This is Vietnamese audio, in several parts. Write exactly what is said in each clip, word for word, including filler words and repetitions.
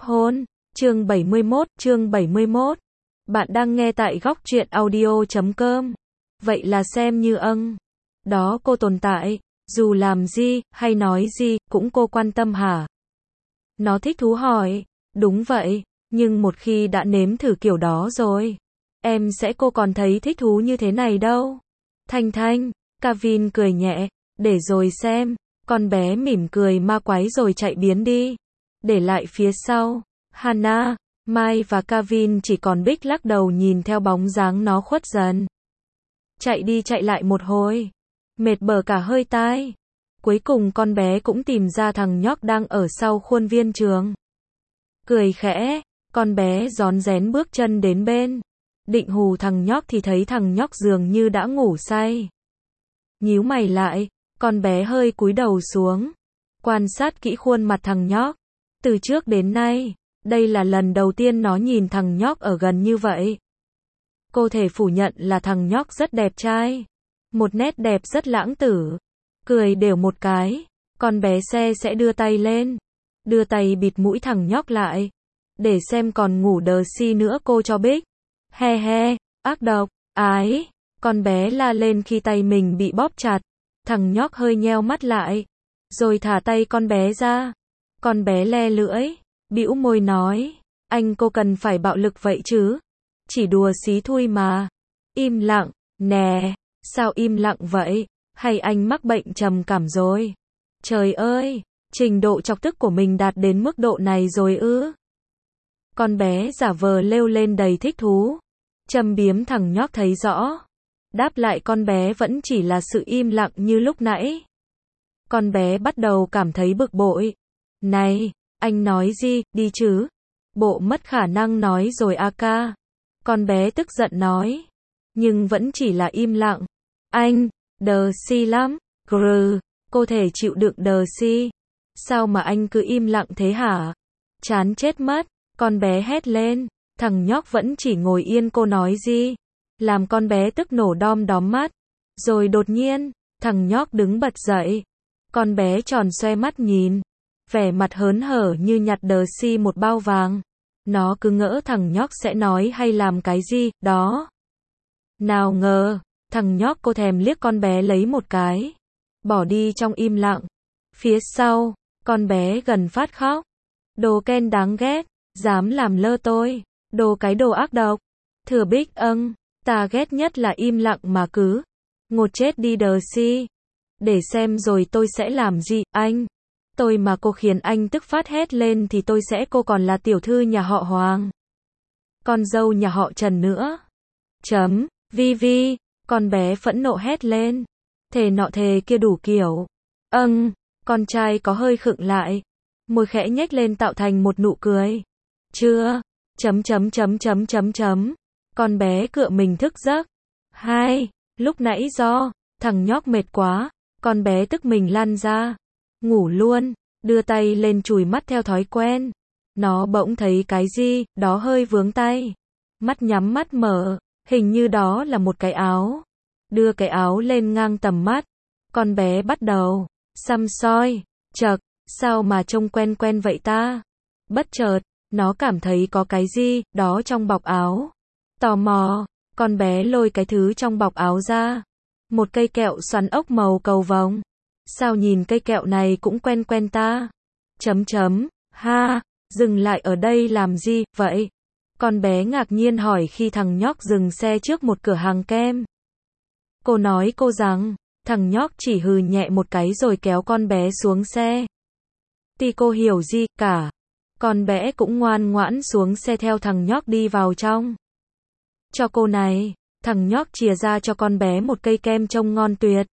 hôn. Chương bảy mươi mốt, chương bảy mươi mốt. Bạn đang nghe tại góc truyện audio chấm com. Vậy là xem như âng. Đó cô tồn tại, dù làm gì, hay nói gì, cũng cô quan tâm hả? Nó thích thú hỏi. Đúng vậy, nhưng một khi đã nếm thử kiểu đó rồi, em sẽ cô còn thấy thích thú như thế này đâu. Thanh Thanh, Kevin cười nhẹ, để rồi xem. Con bé mỉm cười ma quái rồi chạy biến đi. Để lại phía sau, Hannah, Mai và Kevin chỉ còn Bích lắc đầu nhìn theo bóng dáng nó khuất dần. Chạy đi chạy lại một hồi, mệt bở cả hơi tai. Cuối cùng con bé cũng tìm ra thằng nhóc đang ở sau khuôn viên trường. Cười khẽ, con bé rón rén bước chân đến bên. Định hù thằng nhóc thì thấy thằng nhóc dường như đã ngủ say. Nhíu mày lại, con bé hơi cúi đầu xuống, quan sát kỹ khuôn mặt thằng nhóc. Từ trước đến nay, đây là lần đầu tiên nó nhìn thằng nhóc ở gần như vậy. Cô thể phủ nhận là thằng nhóc rất đẹp trai. Một nét đẹp rất lãng tử. Cười đều một cái, con bé xe sẽ đưa tay lên. Đưa tay bịt mũi thằng nhóc lại. Để xem còn ngủ đờ si nữa cô cho Bích. He he, ác độc, ái. Con bé la lên khi tay mình bị bóp chặt. Thằng nhóc hơi nheo mắt lại. Rồi thả tay con bé ra. Con bé le lưỡi, bĩu môi nói. Anh cô cần phải bạo lực vậy chứ? Chỉ đùa xí thui mà. Im lặng, nè. Sao im lặng vậy? Hay anh mắc bệnh trầm cảm rồi? Trời ơi, trình độ chọc tức của mình đạt đến mức độ này rồi ư? Con bé giả vờ lêu lên đầy thích thú. Châm biếm thằng nhóc thấy rõ. Đáp lại con bé vẫn chỉ là sự im lặng như lúc nãy. Con bé bắt đầu cảm thấy bực bội. Này, anh nói gì, đi chứ? Bộ mất khả năng nói rồi a ca. Con bé tức giận nói. Nhưng vẫn chỉ là im lặng. Anh, đờ si lắm. Grr, cô thể chịu đựng đờ si. Sao mà anh cứ im lặng thế hả? Chán chết mất. Con bé hét lên. Thằng nhóc vẫn chỉ ngồi yên cô nói gì? Làm con bé tức nổ đom đóm mắt. Rồi đột nhiên, thằng nhóc đứng bật dậy. Con bé tròn xoe mắt nhìn. Vẻ mặt hớn hở như nhặt đờ si một bao vàng. Nó cứ ngỡ thằng nhóc sẽ nói hay làm cái gì, đó. Nào ngờ, thằng nhóc cô thèm liếc con bé lấy một cái. Bỏ đi trong im lặng. Phía sau, con bé gần phát khóc. Đồ Ken đáng ghét, dám làm lơ tôi. Đồ cái đồ ác độc. Thưa Bích âng, ta ghét nhất là im lặng mà cứ. Ngột chết đi đờ si. Để xem rồi tôi sẽ làm gì, anh. Tôi mà cô khiến anh tức phát hét lên thì tôi sẽ cô còn là tiểu thư nhà họ Hoàng. Con dâu nhà họ Trần nữa. Chấm, vi vi, con bé phẫn nộ hét lên. Thề nọ thề kia đủ kiểu. Âng, con trai có hơi khựng lại. Môi khẽ nhếch lên tạo thành một nụ cười. Chưa, chấm chấm chấm chấm chấm chấm. Con bé cựa mình thức giấc. Hai, lúc nãy do, thằng nhóc mệt quá, con bé tức mình lăn ra. Ngủ luôn, đưa tay lên chùi mắt theo thói quen. Nó bỗng thấy cái gì, đó hơi vướng tay. Mắt nhắm mắt mở, hình như đó là một cái áo. Đưa cái áo lên ngang tầm mắt. Con bé bắt đầu săm soi, chậc, sao mà trông quen quen vậy ta? Bất chợt, nó cảm thấy có cái gì, đó trong bọc áo. Tò mò, con bé lôi cái thứ trong bọc áo ra. Một cây kẹo xoắn ốc màu cầu vồng. Sao nhìn cây kẹo này cũng quen quen ta? Chấm chấm, ha, dừng lại ở đây làm gì, vậy? Con bé ngạc nhiên hỏi khi thằng nhóc dừng xe trước một cửa hàng kem. Cô nói cô rằng, thằng nhóc chỉ hừ nhẹ một cái rồi kéo con bé xuống xe. Thì cô hiểu gì cả. Con bé cũng ngoan ngoãn xuống xe theo thằng nhóc đi vào trong. Cho cô này, thằng nhóc chìa ra cho con bé một cây kem trông ngon tuyệt.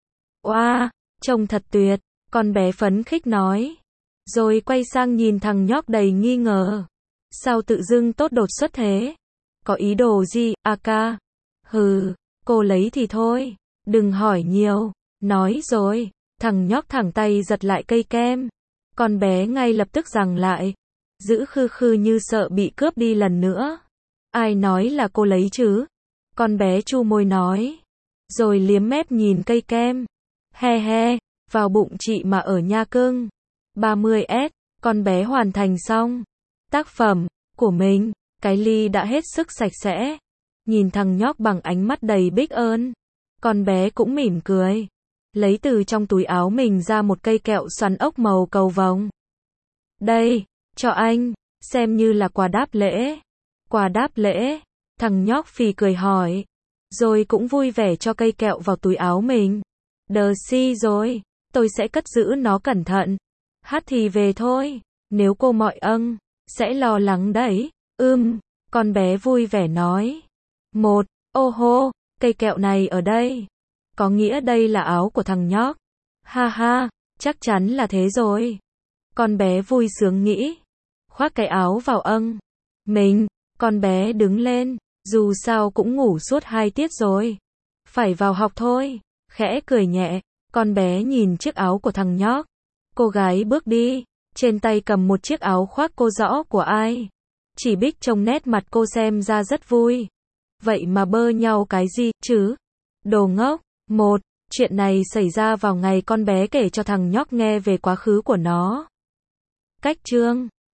Oa, trông thật tuyệt, con bé phấn khích nói. Rồi quay sang nhìn thằng nhóc đầy nghi ngờ. Sao tự dưng tốt đột xuất thế? Có ý đồ gì, a ca? Hừ, cô lấy thì thôi, đừng hỏi nhiều. Nói rồi, thằng nhóc thẳng tay giật lại cây kem. Con bé ngay lập tức giằng lại. Giữ khư khư như sợ bị cướp đi lần nữa. Ai nói là cô lấy chứ? Con bé chu môi nói. Rồi liếm mép nhìn cây kem. He he, vào bụng chị mà ở nha cưng. ba mươi S, con bé hoàn thành xong. Tác phẩm của mình, cái ly đã hết sức sạch sẽ. Nhìn thằng nhóc bằng ánh mắt đầy biết ơn. Con bé cũng mỉm cười. Lấy từ trong túi áo mình ra một cây kẹo xoắn ốc màu cầu vồng. Đây, cho anh, xem như là quà đáp lễ. Quà đáp lễ, thằng nhóc phì cười hỏi. Rồi cũng vui vẻ cho cây kẹo vào túi áo mình. Đờ si rồi, tôi sẽ cất giữ nó cẩn thận. Hát thì về thôi, nếu cô mọi âng, sẽ lo lắng đấy. Ưm, con bé vui vẻ nói. Một, ô hô, cây kẹo này ở đây. Có nghĩa đây là áo của thằng nhóc. Ha ha, chắc chắn là thế rồi. Con bé vui sướng nghĩ. Khoác cái áo vào âng. Mình, con bé đứng lên, dù sao cũng ngủ suốt hai tiết rồi. Phải vào học thôi. Khẽ cười nhẹ, con bé nhìn chiếc áo của thằng nhóc. Cô gái bước đi, trên tay cầm một chiếc áo khoác cô rõ của ai. Chỉ biết trông nét mặt cô xem ra rất vui. Vậy mà bơ nhau cái gì chứ? Đồ ngốc. Một, chuyện này xảy ra vào ngày con bé kể cho thằng nhóc nghe về quá khứ của nó. Cách chương